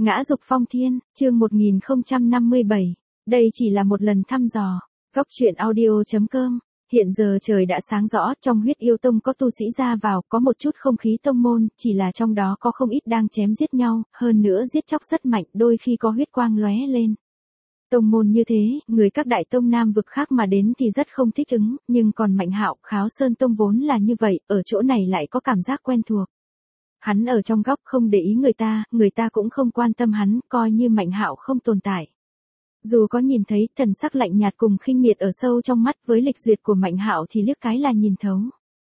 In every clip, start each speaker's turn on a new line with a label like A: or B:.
A: Ngã dục phong thiên, chương 1057. Đây chỉ là một lần thăm dò. Góc truyện audio.com. Hiện giờ trời đã sáng rõ, trong huyết yêu tông có tu sĩ ra vào, có một chút không khí tông môn, chỉ là trong đó có không ít đang chém giết nhau, hơn nữa giết chóc rất mạnh, đôi khi có huyết quang lóe lên. Tông môn như thế, người các đại tông nam vực khác mà đến thì rất không thích ứng, nhưng còn Mạnh Hạo, Kháo Sơn tông vốn là như vậy, ở chỗ này lại có cảm giác quen thuộc. Hắn ở trong góc không để ý người ta cũng không quan tâm hắn, coi như Mạnh Hạo không tồn tại. Dù có nhìn thấy thần sắc lạnh nhạt cùng khinh miệt ở sâu trong mắt, với lịch duyệt của Mạnh Hạo thì liếc cái là nhìn thấu.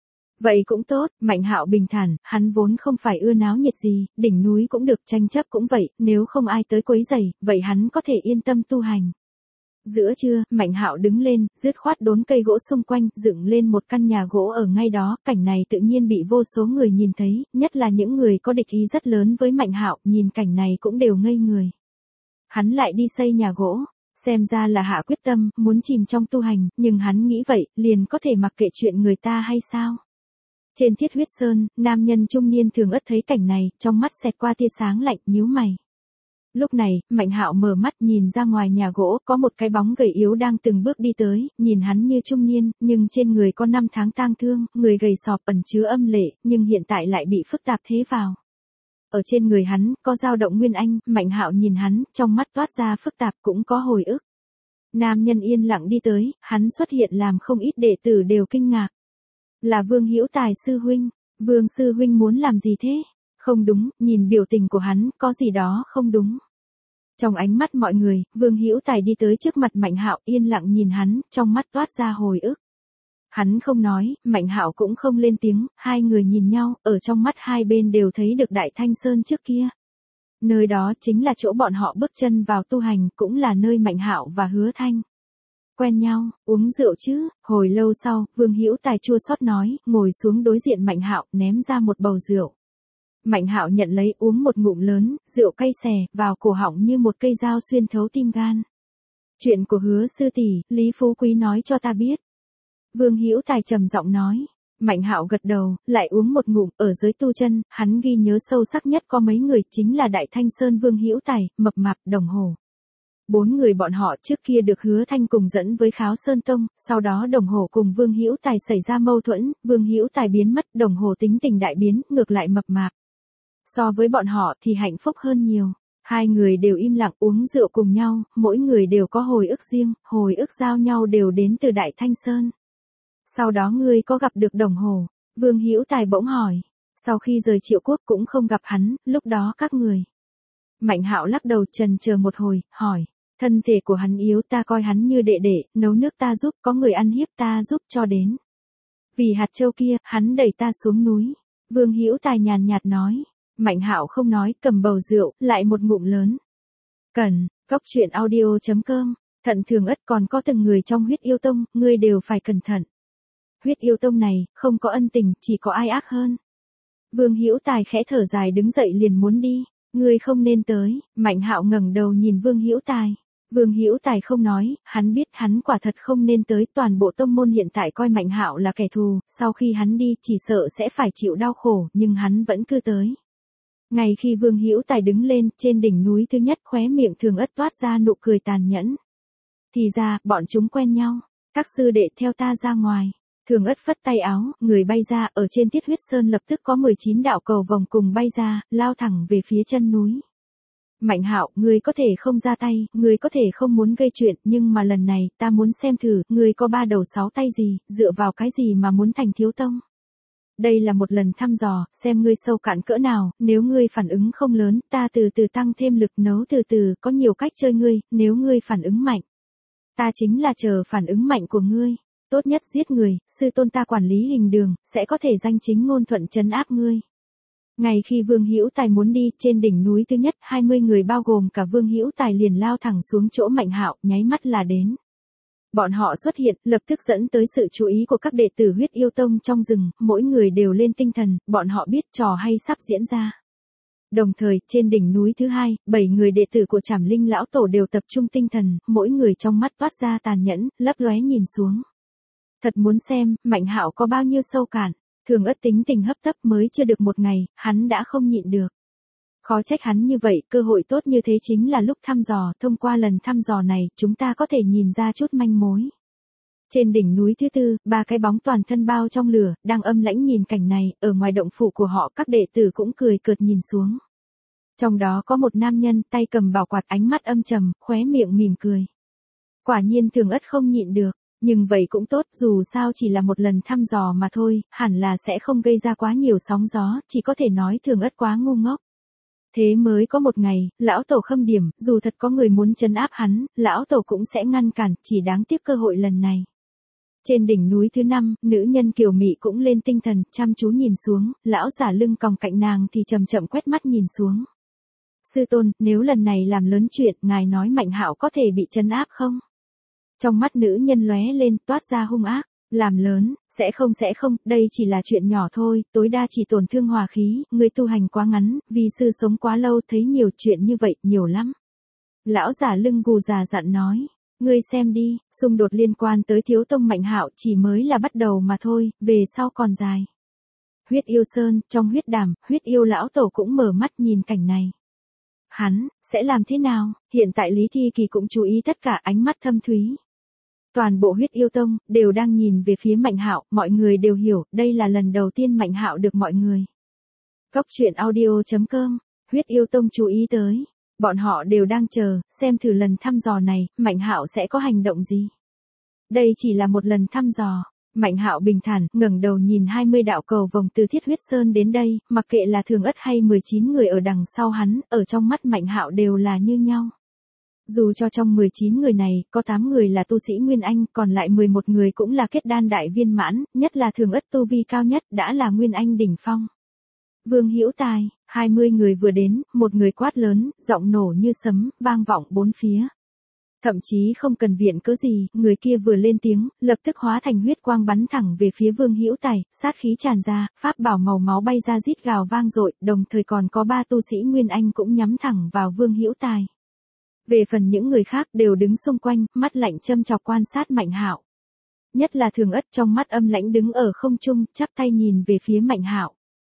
A: Vậy cũng tốt, Mạnh Hạo bình thản, hắn vốn không phải ưa náo nhiệt gì, đỉnh núi cũng được, tranh chấp cũng vậy, nếu không ai tới quấy rầy, vậy hắn có thể yên tâm tu hành. Giữa trưa, Mạnh Hạo đứng lên, dứt khoát đốn cây gỗ xung quanh, dựng lên một căn nhà gỗ ở ngay đó, cảnh này tự nhiên bị vô số người nhìn thấy, nhất là những người có địch ý rất lớn với Mạnh Hạo, nhìn cảnh này cũng đều ngây người. Hắn lại đi xây nhà gỗ, xem ra là hạ quyết tâm, muốn chìm trong tu hành, nhưng hắn nghĩ vậy, liền có thể mặc kệ chuyện người ta hay sao? Trên Thiết Huyết Sơn, nam nhân trung niên Thường Ất thấy cảnh này, trong mắt xẹt qua tia sáng lạnh, nhíu mày. Lúc này, Mạnh Hạo mở mắt nhìn ra ngoài nhà gỗ, có một cái bóng gầy yếu đang từng bước đi tới, nhìn hắn như trung niên, nhưng trên người có 5 tháng tang thương, người gầy sọp ẩn chứa âm lệ, nhưng hiện tại lại bị phức tạp thế vào. Ở trên người hắn, có dao động nguyên anh, Mạnh Hạo nhìn hắn, trong mắt toát ra phức tạp cũng có hồi ức. Nam nhân yên lặng đi tới, hắn xuất hiện làm không ít đệ tử đều kinh ngạc. Là Vương Hữu Tài sư huynh, Vương sư huynh muốn làm gì thế? Không đúng, nhìn biểu tình của hắn, có gì đó không đúng. Trong ánh mắt mọi người, Vương Hữu Tài đi tới trước mặt Mạnh Hạo, yên lặng nhìn hắn, trong mắt toát ra hồi ức. Hắn không nói, Mạnh Hạo cũng không lên tiếng, hai người nhìn nhau, ở trong mắt hai bên đều thấy được Đại Thanh Sơn trước kia. Nơi đó chính là chỗ bọn họ bước chân vào tu hành, cũng là nơi Mạnh Hạo và Hứa Thanh quen nhau, uống rượu chứ. Hồi lâu sau, Vương Hữu Tài chua xót nói, ngồi xuống đối diện Mạnh Hạo, ném ra một bầu rượu. Mạnh Hạo nhận lấy, uống một ngụm lớn, rượu cay xè, vào cổ họng như một cây dao xuyên thấu tim gan. Chuyện của Hứa sư tỷ, Lý Phú Quý nói cho ta biết. Vương Hữu Tài trầm giọng nói. Mạnh Hạo gật đầu, lại uống một ngụm, ở giới tu chân, hắn ghi nhớ sâu sắc nhất có mấy người, chính là Đại Thanh Sơn Vương Hữu Tài, Mập Mạp, Đồng Hồ. 4 người bọn họ trước kia được Hứa Thanh cùng dẫn với Kháo Sơn Tông, sau đó Đồng Hồ cùng Vương Hữu Tài xảy ra mâu thuẫn, Vương Hữu Tài biến mất, Đồng Hồ tính tình đại biến, ngược lại Mập Mạp. So với bọn họ thì hạnh phúc hơn nhiều. Hai người đều im lặng uống rượu cùng nhau, mỗi người đều có hồi ức riêng, hồi ức giao nhau đều đến từ Đại Thanh Sơn. Sau đó ngươi có gặp được Đồng Hồ? Vương Hữu Tài bỗng hỏi. Sau khi rời Triệu Quốc cũng không gặp hắn, lúc đó các người. Mạnh Hạo lắc đầu chần chờ một hồi, hỏi. Thân thể của hắn yếu, ta coi hắn như đệ đệ, nấu nước ta giúp, có người ăn hiếp ta giúp cho đến. Vì hạt châu kia, hắn đẩy ta xuống núi. Vương Hữu Tài nhàn nhạt nói. Mạnh Hạo không nói, cầm bầu rượu, lại một ngụm lớn. Cần, góc truyện audio.com. Thận Thường Ất còn có từng người trong huyết yêu tông, ngươi đều phải cẩn thận. Huyết yêu tông này, không có ân tình, chỉ có ai ác hơn. Vương Hữu Tài khẽ thở dài đứng dậy liền muốn đi. Ngươi không nên tới. Mạnh Hạo ngẩng đầu nhìn Vương Hữu Tài. Vương Hữu Tài không nói, hắn biết hắn quả thật không nên tới, toàn bộ tông môn hiện tại coi Mạnh Hạo là kẻ thù, sau khi hắn đi chỉ sợ sẽ phải chịu đau khổ, nhưng hắn vẫn cứ tới. Ngay khi Vương Hữu Tài đứng lên, trên đỉnh núi thứ nhất, khóe miệng Thường Ất toát ra nụ cười tàn nhẫn. Thì ra, bọn chúng quen nhau. Các sư đệ theo ta ra ngoài. Thường Ất phất tay áo, người bay ra, ở trên Thiết Huyết Sơn lập tức có 19 đạo cầu vòng cùng bay ra, lao thẳng về phía chân núi. Mạnh Hạo, ngươi có thể không ra tay, ngươi có thể không muốn gây chuyện, nhưng mà lần này, ta muốn xem thử, ngươi có 3 đầu 6 tay gì, dựa vào cái gì mà muốn thành thiếu tông. Đây là một lần thăm dò, xem ngươi sâu cạn cỡ nào, nếu ngươi phản ứng không lớn, ta từ từ tăng thêm lực nấu từ từ, có nhiều cách chơi ngươi, nếu ngươi phản ứng mạnh. Ta chính là chờ phản ứng mạnh của ngươi. Tốt nhất giết người, sư tôn ta quản lý hình đường, sẽ có thể danh chính ngôn thuận trấn áp ngươi. Ngay khi Vương Hữu Tài muốn đi, trên đỉnh núi thứ nhất, 20 người bao gồm cả Vương Hữu Tài liền lao thẳng xuống chỗ Mạnh Hạo, nháy mắt là đến. Bọn họ xuất hiện, lập tức dẫn tới sự chú ý của các đệ tử huyết yêu tông trong rừng, mỗi người đều lên tinh thần, bọn họ biết trò hay sắp diễn ra. Đồng thời, trên đỉnh núi thứ hai, 7 người đệ tử của Trảm Linh lão tổ đều tập trung tinh thần, mỗi người trong mắt toát ra tàn nhẫn, lấp lóe nhìn xuống. Thật muốn xem, Mạnh Hạo có bao nhiêu sâu cạn. Thường Ất tính tình hấp tấp, mới chưa được một ngày, hắn đã không nhịn được. Khó trách hắn như vậy, cơ hội tốt như thế chính là lúc thăm dò, thông qua lần thăm dò này, chúng ta có thể nhìn ra chút manh mối. Trên đỉnh núi thứ tư, ba cái bóng toàn thân bao trong lửa, đang âm lãnh nhìn cảnh này, ở ngoài động phủ của họ các đệ tử cũng cười cợt nhìn xuống. Trong đó có một nam nhân, tay cầm bảo quạt, ánh mắt âm trầm, khóe miệng mỉm cười. Quả nhiên Thường Ất không nhịn được, nhưng vậy cũng tốt, dù sao chỉ là một lần thăm dò mà thôi, hẳn là sẽ không gây ra quá nhiều sóng gió, chỉ có thể nói Thường Ất quá ngu ngốc. Thế mới có một ngày, lão tổ khâm điểm, dù thật có người muốn trấn áp hắn, lão tổ cũng sẽ ngăn cản, chỉ đáng tiếc cơ hội lần này. Trên đỉnh núi thứ 5, nữ nhân kiều mị cũng lên tinh thần, chăm chú nhìn xuống, lão giả lưng còng cạnh nàng thì chậm chậm quét mắt nhìn xuống. Sư tôn, nếu lần này làm lớn chuyện, ngài nói Mạnh Hạo có thể bị trấn áp không? Trong mắt nữ nhân lóe lên, toát ra hung ác. Làm lớn, sẽ không, đây chỉ là chuyện nhỏ thôi, tối đa chỉ tổn thương hòa khí, người tu hành quá ngắn, vì sư sống quá lâu thấy nhiều chuyện như vậy, nhiều lắm. Lão giả lưng gù già dặn nói, ngươi xem đi, xung đột liên quan tới thiếu tông Mạnh Hạo chỉ mới là bắt đầu mà thôi, về sau còn dài. Huyết yêu sơn, trong huyết đàm, huyết yêu lão tổ cũng mở mắt nhìn cảnh này. Hắn, sẽ làm thế nào? Hiện tại Lý Thi Kỳ cũng chú ý tất cả, ánh mắt thâm thúy. Toàn bộ huyết yêu tông, đều đang nhìn về phía Mạnh Hạo, mọi người đều hiểu, đây là lần đầu tiên Mạnh Hạo được mọi người. Góc truyện audio.com, huyết yêu tông chú ý tới. Bọn họ đều đang chờ, xem thử lần thăm dò này, Mạnh Hạo sẽ có hành động gì. Đây chỉ là một lần thăm dò. Mạnh Hạo bình thản, ngẩng đầu nhìn 20 đạo cầu vồng từ Thiết Huyết Sơn đến đây, mặc kệ là Thường Ất hay 19 người ở đằng sau hắn, ở trong mắt Mạnh Hạo đều là như nhau. Dù cho trong 19 người này, có 8 người là tu sĩ Nguyên Anh, còn lại 11 người cũng là kết đan đại viên mãn, nhất là Thường Ất tu vi cao nhất, đã là Nguyên Anh đỉnh phong. Vương Hữu Tài, 20 người vừa đến, một người quát lớn, giọng nổ như sấm, vang vọng bốn phía. Thậm chí không cần viện cớ gì, người kia vừa lên tiếng, lập tức hóa thành huyết quang bắn thẳng về phía Vương Hữu Tài, sát khí tràn ra, pháp bảo màu máu bay ra rít gào vang dội, đồng thời còn có 3 tu sĩ Nguyên Anh cũng nhắm thẳng vào Vương Hữu Tài. Về phần những người khác đều đứng xung quanh, mắt lạnh châm chọc quan sát Mạnh Hạo. Nhất là Thường Ất trong mắt âm lãnh đứng ở không trung, chắp tay nhìn về phía Mạnh Hạo.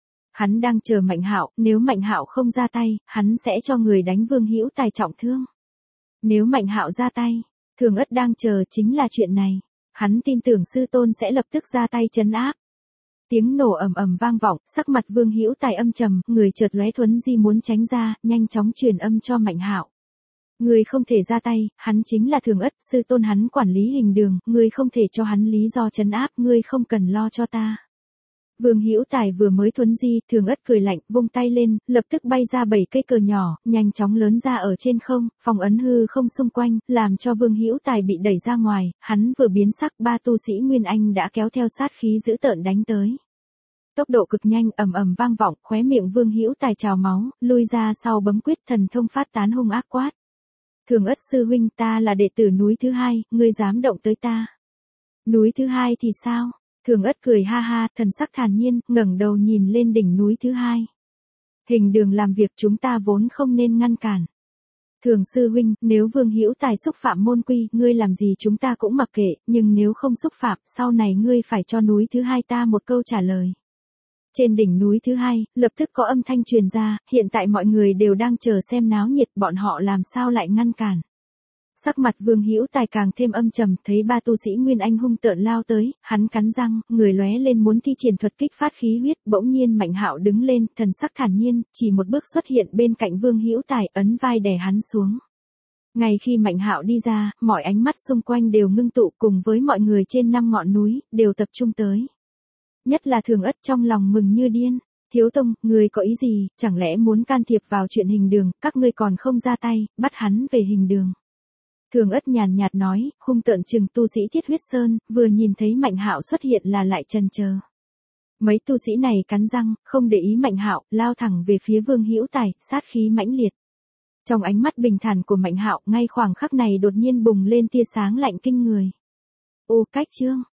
A: Hắn đang chờ Mạnh Hạo, nếu Mạnh Hạo không ra tay, hắn sẽ cho người đánh Vương Hữu Tài trọng thương. Nếu Mạnh Hạo ra tay, Thường Ất đang chờ chính là chuyện này. Hắn tin tưởng sư tôn sẽ lập tức ra tay trấn áp. Tiếng nổ ầm ầm vang vọng, sắc mặt Vương Hữu Tài âm trầm, người chợt lóe thuấn di muốn tránh ra, nhanh chóng truyền âm cho Mạnh Hạo. Ngươi không thể ra tay, hắn chính là Thường Ất, sư tôn hắn quản lý hình đường, ngươi không thể cho hắn lý do trấn áp, ngươi không cần lo cho ta. Vương Hữu Tài vừa mới thuấn di, Thường Ất cười lạnh, vung tay lên, lập tức bay ra 7 cây cờ nhỏ, nhanh chóng lớn ra ở trên không, phong ấn hư không xung quanh, làm cho Vương Hữu Tài bị đẩy ra ngoài, hắn vừa biến sắc, 3 tu sĩ Nguyên Anh đã kéo theo sát khí dữ tợn đánh tới. Tốc độ cực nhanh, ầm ầm vang vọng, khóe miệng Vương Hữu Tài trào máu, lui ra sau bấm quyết thần thông phát tán hung ác quát. Thường Ất sư huynh, ta là đệ tử núi thứ 2, ngươi dám động tới ta. Núi thứ 2 thì sao? Thường Ất cười ha ha, thần sắc thản nhiên, ngẩng đầu nhìn lên đỉnh núi thứ 2. Hình đường làm việc chúng ta vốn không nên ngăn cản. Thường sư huynh, nếu Vương Hữu Tài xúc phạm môn quy, ngươi làm gì chúng ta cũng mặc kệ, nhưng nếu không xúc phạm, sau này ngươi phải cho núi thứ 2 ta một câu trả lời. Trên đỉnh núi thứ 2, lập tức có âm thanh truyền ra, hiện tại mọi người đều đang chờ xem náo nhiệt, bọn họ làm sao lại ngăn cản. Sắc mặt Vương Hữu Tài càng thêm âm trầm, thấy 3 tu sĩ Nguyên Anh hung tợn lao tới, hắn cắn răng, người lóe lên muốn thi triển thuật kích phát khí huyết, bỗng nhiên Mạnh Hạo đứng lên, thần sắc thản nhiên, chỉ một bước xuất hiện bên cạnh Vương Hữu Tài, ấn vai đè hắn xuống. Ngay khi Mạnh Hạo đi ra, mọi ánh mắt xung quanh đều ngưng tụ, cùng với mọi người trên 5 ngọn núi, đều tập trung tới. Nhất là Thường Ất trong lòng mừng như điên. Thiếu tông, người có ý gì, chẳng lẽ muốn can thiệp vào chuyện hình đường, các ngươi còn không ra tay, bắt hắn về hình đường. Thường Ất nhàn nhạt nói, hung tợn chừng tu sĩ Thiết Huyết Sơn, vừa nhìn thấy Mạnh Hạo xuất hiện là lại chần chờ. Mấy tu sĩ này cắn răng, không để ý Mạnh Hạo, lao thẳng về phía Vương Hữu Tài, sát khí mãnh liệt. Trong ánh mắt bình thản của Mạnh Hạo, ngay khoảng khắc này đột nhiên bùng lên tia sáng lạnh kinh người. Ô cách chương